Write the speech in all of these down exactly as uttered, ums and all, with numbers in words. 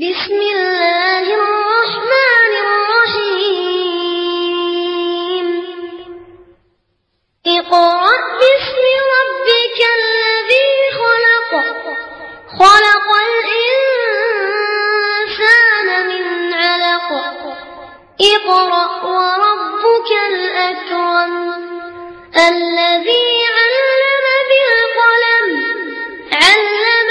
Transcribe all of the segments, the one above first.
بسم الله الرحمن الرحيم اقرأ باسم ربك الذي خلق خلق الإنسان من علق اقرأ وربك الأكرم الذي علم بالقلم علم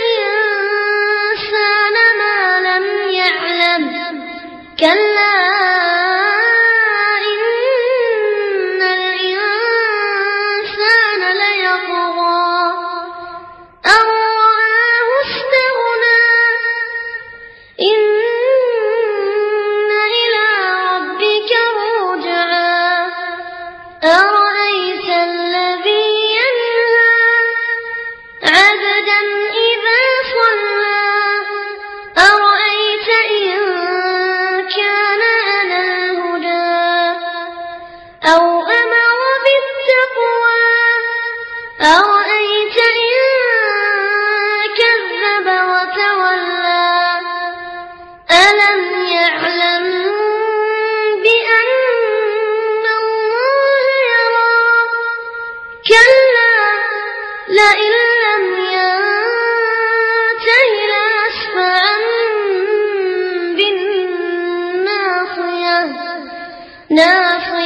الإنسان ما لم يعلم كلا إن الإنسان ليطغى أن رآه استغنى إن إلى ربك الرجعى أرأيت الذي ينهى عبدا إذا صلى أرأيت إن كان على الهدى أو أمر بالتقوى أرأيت إن كذب وتولى ألم يعلم بأن الله يرى كلا لئن لم ينته لنسفعا بالناصية ناصية